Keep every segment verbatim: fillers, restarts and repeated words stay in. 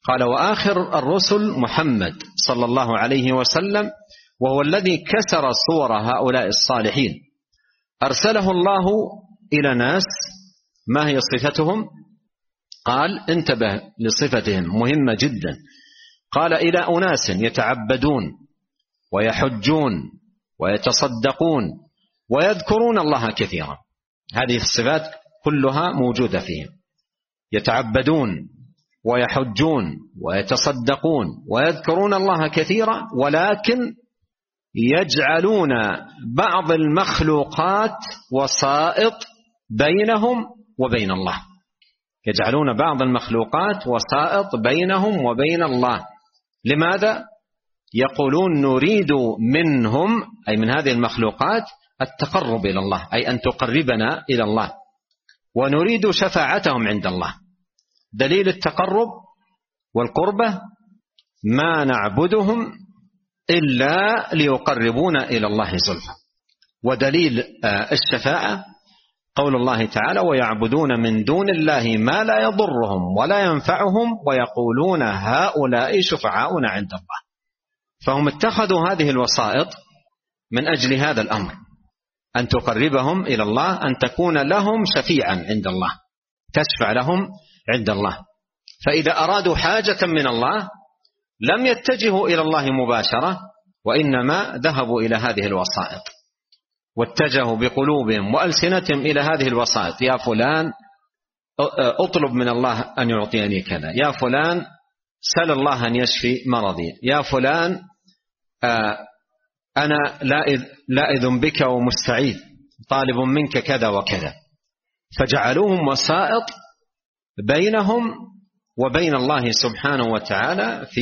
قال: وآخر الرسل محمد صلى الله عليه وسلم، وهو الذي كسر صور هؤلاء الصالحين. أرسله الله إلى ناس، ما هي صفتهم؟ قال: انتبه لصفتهم مهمة جدا. قال: إلى أناس يتعبدون ويحجون ويتصدقون ويذكرون الله كثيرا. هذه الصفات كلها موجودة فيهم: يتعبدون ويحجون ويتصدقون ويذكرون الله كثيرا، ولكن يجعلون بعض المخلوقات وسائط بينهم وبين الله. يجعلون بعض المخلوقات وسائط بينهم وبين الله. لماذا؟ يقولون: نريد منهم، أي من هذه المخلوقات، التقرب إلى الله، أي أن تقربنا إلى الله، ونريد شفاعتهم عند الله. دليل التقرب والقربة: ما نعبدهم إلا ليقربونا إلى الله زلفى. ودليل الشفاعة قول الله تعالى: ويعبدون من دون الله ما لا يضرهم ولا ينفعهم ويقولون هؤلاء شفعاؤنا عند الله. فهم اتخذوا هذه الوسائط من أجل هذا الأمر، أن تقربهم إلى الله، أن تكون لهم شفيعا عند الله، تشفع لهم عند الله. فإذا أرادوا حاجة من الله لم يتجهوا إلى الله مباشرة، وإنما ذهبوا إلى هذه الوسائط، واتجهوا بقلوبهم وألسنتهم إلى هذه الوسائط. يا فلان أطلب من الله أن يعطيني كذا، يا فلان سل الله أن يشفي مرضي، يا فلان أنا لائذ بك ومستعيذ طالب منك كذا وكذا. فجعلوهم وسائط بينهم وبين الله سبحانه وتعالى في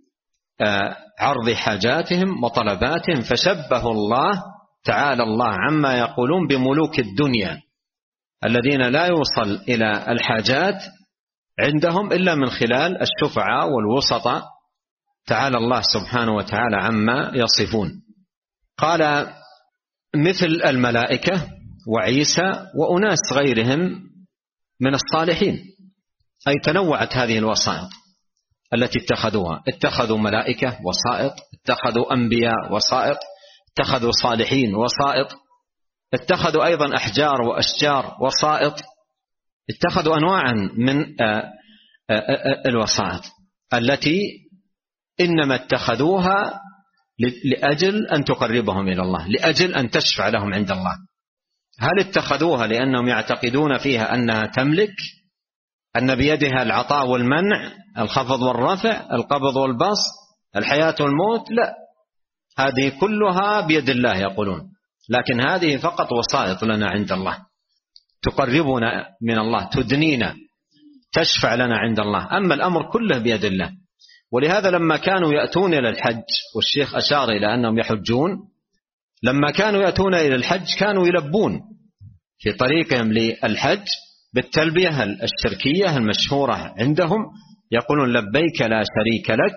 عرض حاجاتهم وطلباتهم. فشبه الله تعالى الله عما يقولون بملوك الدنيا الذين لا يوصل إلى الحاجات عندهم إلا من خلال الشفعاء والوسطاء. تعالى الله سبحانه وتعالى عما يصفون. قال: مثل الملائكة وعيسى وأناس غيرهم من الصالحين. أي تنوعت هذه الوسائط التي اتخذوها. اتخذوا ملائكة وسائط، اتخذوا أنبياء وسائط، اتخذوا صالحين وسائط، اتخذوا أيضا أحجار وأشجار وسائط، اتخذوا أنواعا من الوسائط التي إنما اتخذوها لأجل أن تقربهم إلى الله، لأجل أن تشفع لهم عند الله. هل اتخذوها لأنهم يعتقدون فيها أنها تملك، أن بيدها العطاء والمنع، الخفض والرفع، القبض والبسط، الحياة والموت؟ لا، هذه كلها بيد الله يقولون، لكن هذه فقط وسائط لنا عند الله، تقربنا من الله، تدنينا، تشفع لنا عند الله. أما الأمر كله بيد الله. ولهذا لما كانوا يأتون إلى الحج، والشيخ أشار إلى أنهم يحجون، لما كانوا يأتون إلى الحج كانوا يلبون في طريقهم للحج بالتلبية الشركية المشهورة عندهم، يقولون: لبيك لا شريك لك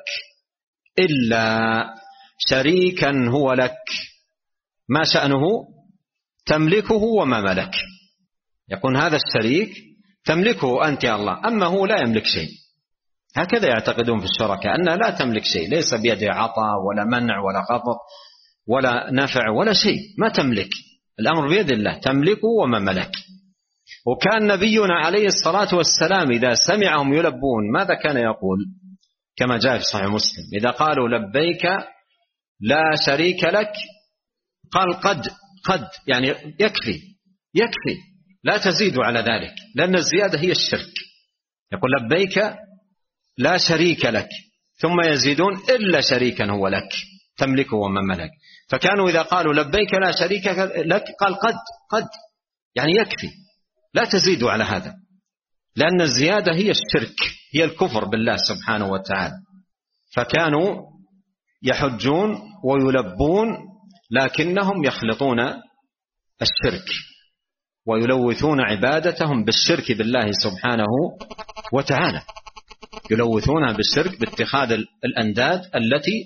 إلا شريكا هو لك، ما شأنه؟ تملكه وما ملك. يقول هذا الشريك تملكه أنت يا الله، أما هو لا يملك شيء. هكذا يعتقدون في الشركاء، أنها لا تملك شيء، ليس بيده عطاء ولا منع ولا خفض ولا نفع ولا شيء، ما تملك، الأمر بيد الله، تملكه وما ملك. وكان نبينا عليه الصلاة والسلام إذا سمعهم يلبون ماذا كان يقول؟ كما جاء في صحيح مسلم: إذا قالوا لبيك لا شريك لك، قال قد قد يعني يكفي يكفي، لا تزيدوا على ذلك، لأن الزيادة هي الشرك. يقول: لبيك لا شريك لك، ثم يزيدون: إلا شريكا هو لك تملكه ومن ملك. فكانوا إذا قالوا لبيك لا شريك لك قال قد قد يعني يكفي، لا تزيدوا على هذا، لأن الزيادة هي الشرك، هي الكفر بالله سبحانه وتعالى. فكانوا يحجون ويلبون، لكنهم يخلطون الشرك ويلوثون عبادتهم بالشرك بالله سبحانه وتعالى، يلوثونها بالشرك باتخاذ الأنداد التي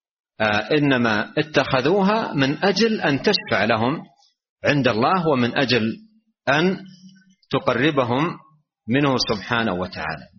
إنما اتخذوها من أجل أن تشفع لهم عند الله، ومن أجل أن تقربهم منه سبحانه وتعالى.